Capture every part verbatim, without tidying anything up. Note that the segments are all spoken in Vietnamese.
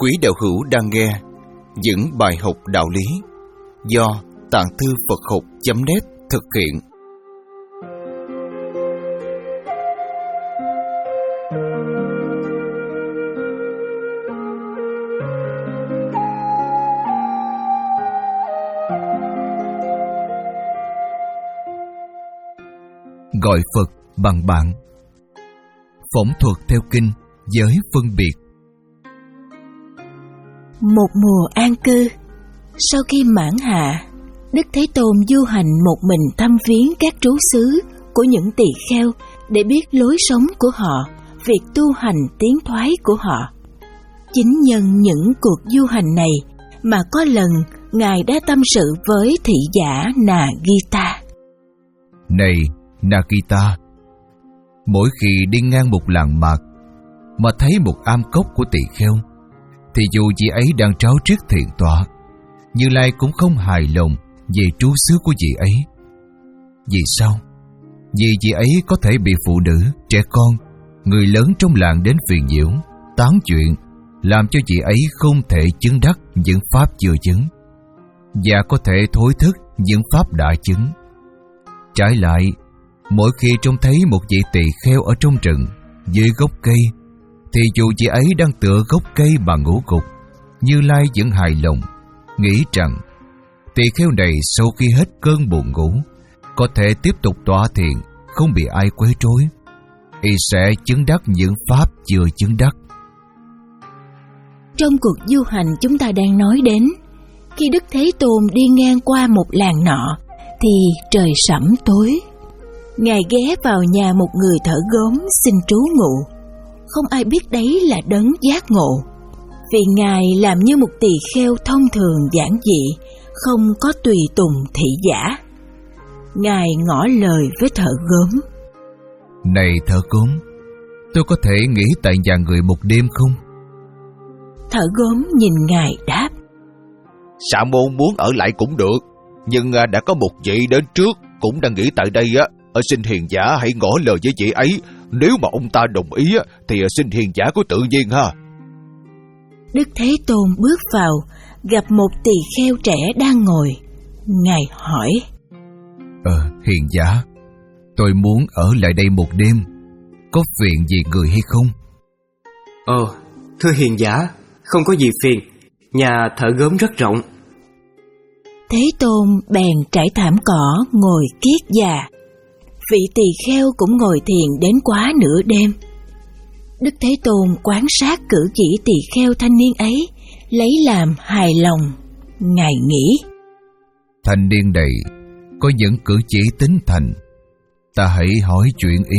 Quý đạo hữu đang nghe những bài học đạo lý do Tạng Thư Phật Học chấm net thực hiện. Gọi Phật bằng bạn. Phỏng thuật theo kinh giới phân biệt. Một mùa an cư, sau khi mãn hạ, Đức Thế Tôn du hành một mình thăm viếng các trú xứ của những tỳ kheo để biết lối sống của họ, việc tu hành tiến thoái của họ. Chính nhân những cuộc du hành này mà có lần Ngài đã tâm sự với thị giả Nagita. Này Nagita, mỗi khi đi ngang một làng mạc mà thấy một am cốc của tỳ kheo, thì dù chị ấy đang tráo trước thiền tọa, Như Lai cũng không hài lòng về trú xứ của chị ấy. Vì sao? Vì chị ấy có thể bị phụ nữ, trẻ con, người lớn trong làng đến phiền nhiễu, tán chuyện, làm cho chị ấy không thể chứng đắc những pháp chưa chứng, và có thể thối thức những pháp đã chứng. Trái lại, mỗi khi trông thấy một vị tỳ kheo ở trong rừng, dưới gốc cây, thì dù chị ấy đang tựa gốc cây mà ngủ gục, Như Lai vẫn hài lòng, nghĩ rằng tỳ kheo này sau khi hết cơn buồn ngủ, có thể tiếp tục tọa thiền, không bị ai quấy rối, y sẽ chứng đắc những pháp chưa chứng đắc. Trong cuộc du hành chúng ta đang nói đến, khi Đức Thế Tôn đi ngang qua một làng nọ, thì trời sẫm tối. Ngài ghé vào nhà một người thợ gốm xin trú ngụ. Không ai biết đấy là đấng giác ngộ, vì Ngài làm như một tỳ kheo thông thường giản dị, không có tùy tùng thị giả. Ngài ngỏ lời với thợ gốm. Này thợ gốm, tôi có thể nghỉ tại nhà người một đêm không? Thợ gốm nhìn Ngài đáp: Sa môn muốn ở lại cũng được, nhưng đã có một vị đến trước cũng đang nghỉ tại đây á. Xin hiền giả hãy ngỏ lời với vị ấy, nếu mà ông ta đồng ý thì xin hiền giả có tự nhiên ha. Đức Thế Tôn bước vào, gặp một tỳ kheo trẻ đang ngồi. Ngài hỏi: Ờ, hiền giả, tôi muốn ở lại đây một đêm, có phiền gì người hay không? Ồ, thưa hiền giả, không có gì phiền, nhà thợ gốm rất rộng. Thế Tôn bèn trải thảm cỏ ngồi kiết già. Vị tỳ kheo cũng ngồi thiền đến quá nửa đêm. Đức Thế Tôn quan sát cử chỉ tỳ kheo thanh niên ấy, lấy làm hài lòng. Ngài nghĩ: Thanh niên này có những cử chỉ tính thành, ta hãy hỏi chuyện y.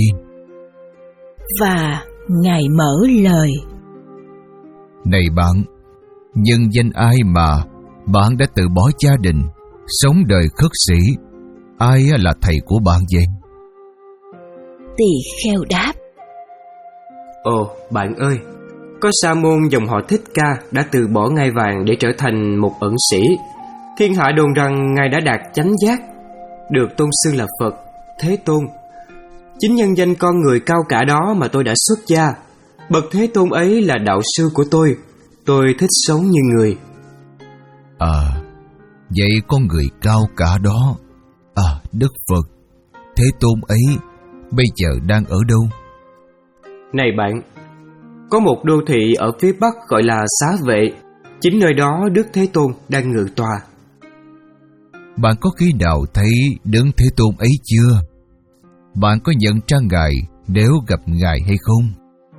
Và Ngài mở lời: Này bạn, nhân danh ai mà bạn đã từ bỏ gia đình, sống đời khất sĩ? Ai là thầy của bạn vậy? Tỳ kheo đáp: Ồ, bạn ơi, có sa môn dòng họ Thích Ca đã từ bỏ ngai vàng để trở thành một ẩn sĩ. Thiên hạ đồn rằng Ngài đã đạt chánh giác, được tôn xưng là Phật, Thế Tôn. Chính nhân danh con người cao cả đó mà tôi đã xuất gia. Bậc Thế Tôn ấy là đạo sư của tôi. Tôi thích sống như người. À, vậy con người cao cả đó, à, Đức Phật, Thế Tôn ấy bây giờ đang ở đâu? Này bạn, có một đô thị ở phía bắc gọi là Xá Vệ. Chính nơi đó Đức Thế Tôn đang ngự tòa. Bạn có khi nào thấy Đấng Thế Tôn ấy chưa? Bạn có nhận ra Ngài nếu gặp Ngài hay không?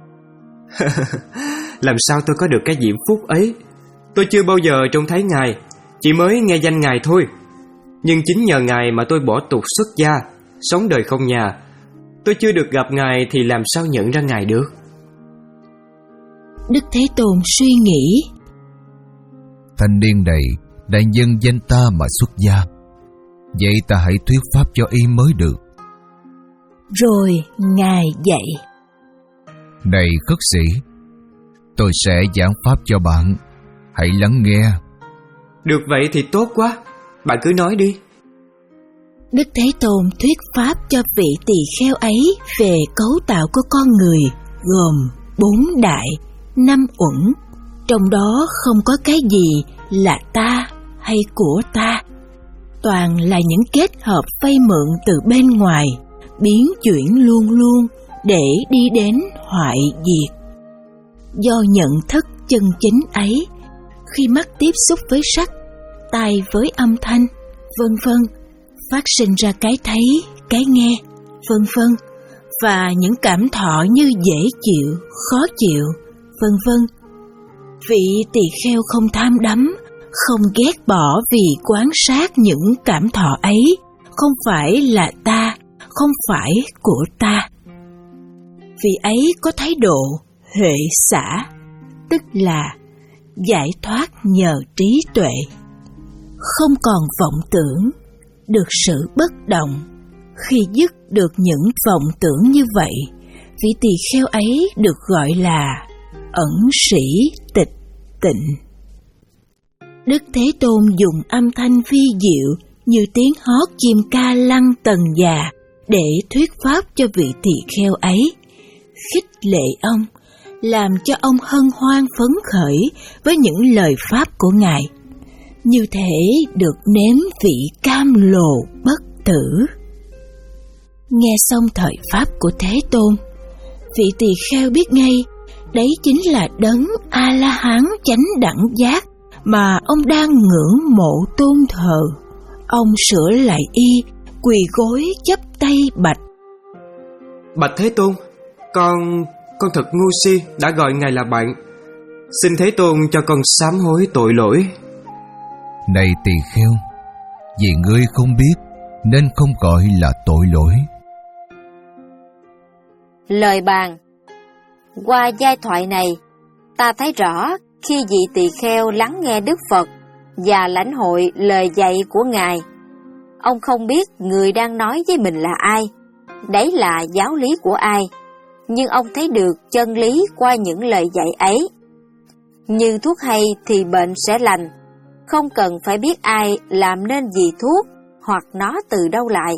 Làm sao tôi có được cái diễm phúc ấy? Tôi chưa bao giờ trông thấy Ngài, chỉ mới nghe danh Ngài thôi. Nhưng chính nhờ Ngài mà tôi bỏ tục xuất gia, sống đời không nhà. Tôi chưa được gặp Ngài thì làm sao nhận ra Ngài được? Đức Thế Tôn suy nghĩ: Thanh niên này đã nhân danh ta mà xuất gia, vậy ta hãy thuyết pháp cho y mới được. Rồi Ngài dạy: Này khất sĩ, tôi sẽ giảng pháp cho bạn, hãy lắng nghe. Được vậy thì tốt quá, bạn cứ nói đi. Đức Thế Tôn thuyết pháp cho vị tỳ kheo ấy về cấu tạo của con người, gồm bốn đại, năm uẩn, Trong đó không có cái gì là ta hay của ta, toàn là những kết hợp vay mượn từ bên ngoài, biến chuyển luôn luôn để đi đến hoại diệt. Do nhận thức chân chính ấy, khi mắt tiếp xúc với sắc, tai với âm thanh, vân vân, phát sinh ra cái thấy, cái nghe, vân vân, và những cảm thọ như dễ chịu, khó chịu, vân vân. Vị tỳ kheo không tham đắm, không ghét bỏ vì quan sát những cảm thọ ấy không phải là ta, không phải của ta. Vị ấy có thái độ huệ xả, tức là giải thoát nhờ trí tuệ, không còn vọng tưởng, được sự bất động. Khi dứt được những vọng tưởng như vậy, vị tỳ kheo ấy được gọi là ẩn sĩ tịch tịnh. Đức Thế Tôn dùng âm thanh vi diệu như tiếng hót chim ca lăng tần già để thuyết pháp cho vị tỳ kheo ấy, khích lệ ông, làm cho ông hân hoan phấn khởi với những lời pháp của Ngài, như thể được nếm vị cam lồ bất tử. Nghe xong thời pháp của Thế Tôn, vị tỳ kheo biết ngay đấy chính là đấng A-la-hán chánh đẳng giác mà ông đang ngưỡng mộ tôn thờ. Ông sửa lại y, quỳ gối chắp tay bạch: Bạch Thế Tôn, con con thật ngu si đã gọi Ngài là bạn. Xin Thế Tôn cho con sám hối tội lỗi. Này tỳ kheo, vì ngươi không biết nên không gọi là tội lỗi. Lời bàn. Qua giai thoại này, ta thấy rõ khi vị tỳ kheo lắng nghe Đức Phật và lãnh hội lời dạy của Ngài, ông không biết người đang nói với mình là ai, đấy là giáo lý của ai, nhưng ông thấy được chân lý qua những lời dạy ấy. Như thuốc hay thì bệnh sẽ lành, không cần phải biết ai làm nên vị thuốc hoặc nó từ đâu lại.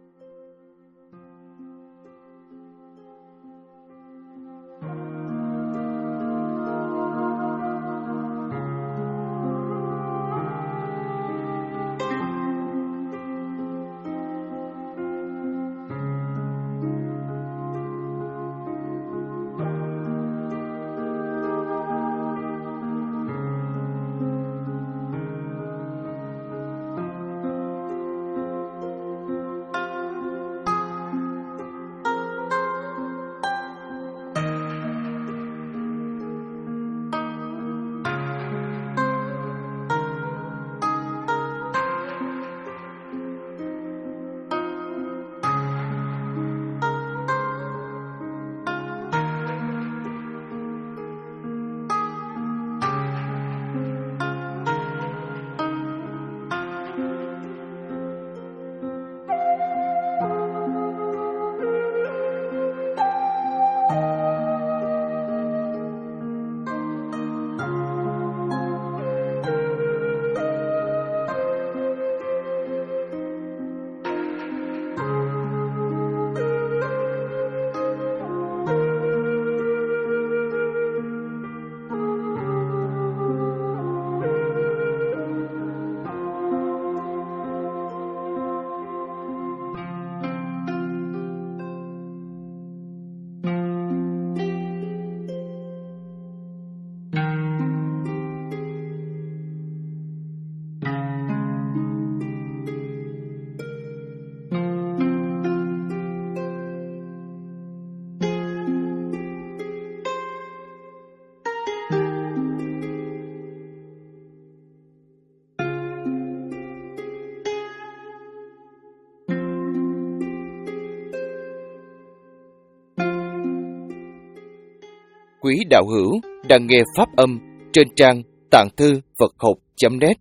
Quý đạo hữu đang nghe pháp âm trên trang tạng thư Phật học chấm net.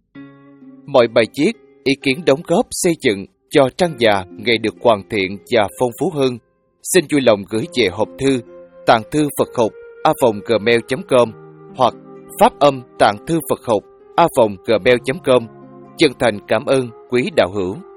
Mọi bài viết, ý kiến đóng góp xây dựng cho trang già ngày được hoàn thiện và phong phú hơn, xin vui lòng gửi về hộp thư tạng thư Phật học a còng gmail chấm com hoặc pháp âm tạng thư Phật học a còng gmail chấm com. Chân thành cảm ơn quý đạo hữu.